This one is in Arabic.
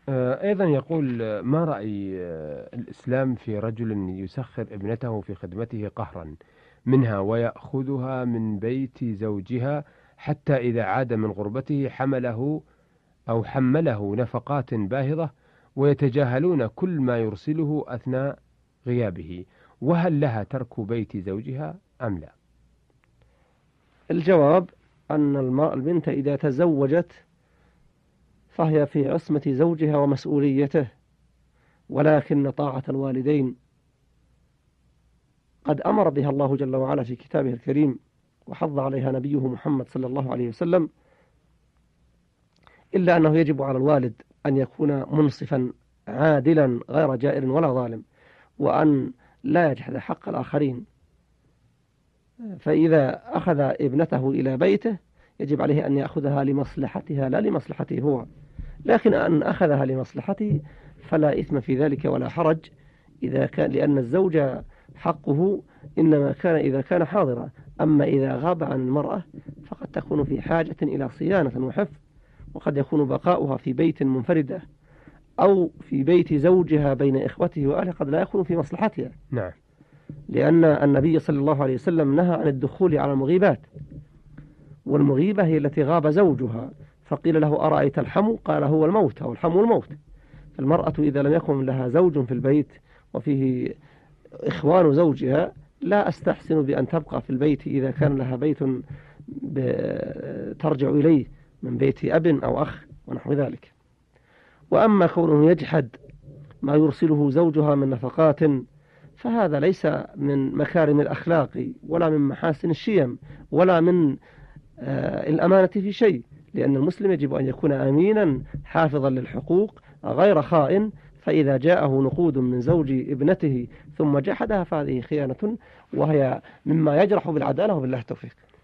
أيضا يقول ما رأي الإسلام في رجل يسخر ابنته في خدمته قهرا منها ويأخذها من بيت زوجها حتى إذا عاد من غربته حمله نفقات باهظة ويتجاهلون كل ما يرسله أثناء غيابه، وهل لها ترك بيت زوجها أم لا؟ الجواب أن البنت إذا تزوجت فهي في عصمة زوجها ومسؤوليته، ولكن طاعة الوالدين قد أمر بها الله جل وعلا في كتابه الكريم، وحض عليها نبيه محمد صلى الله عليه وسلم، إلا أنه يجب على الوالد أن يكون منصفا عادلا غير جائر ولا ظالم، وأن لا يجحد حق الآخرين. فإذا أخذ ابنته إلى بيته يجب عليه أن يأخذها لمصلحتها لا لمصلحته هو، لكن أن أخذها لمصلحته فلا إثم في ذلك ولا حرج، إذا كان لأن الزوج حقه إنما كان إذا كان حاضرا، أما إذا غاب عن المرأة فقد تكون في حاجة إلى صيانة وحفظ، وقد يكون بقاؤها في بيت منفردة أو في بيت زوجها بين إخوته وأهله قد لا يكون في مصلحتها، نعم. لأن النبي صلى الله عليه وسلم نهى عن الدخول على المغيبات، والمغيبة هي التي غاب زوجها، فقيل له أرأيت الحمو؟ قال هو الموت أو الحمو الموت. فالمرأة إذا لم يكن لها زوج في البيت وفيه إخوان زوجها لا أستحسن بأن تبقى في البيت إذا كان لها بيت ترجع إليه من بيت أب أو أخ ونحو ذلك. وأما كونه يجحد ما يرسله زوجها من نفقات فهذا ليس من مكارم الأخلاق ولا من محاسن الشيم ولا من الأمانة في شيء، لأن المسلم يجب أن يكون أمينا حافظا للحقوق غير خائن، فإذا جاءه نقود من زوج ابنته ثم جحدها فهذه خيانة، وهي مما يجرح بالعدالة، وبالله التوفيق.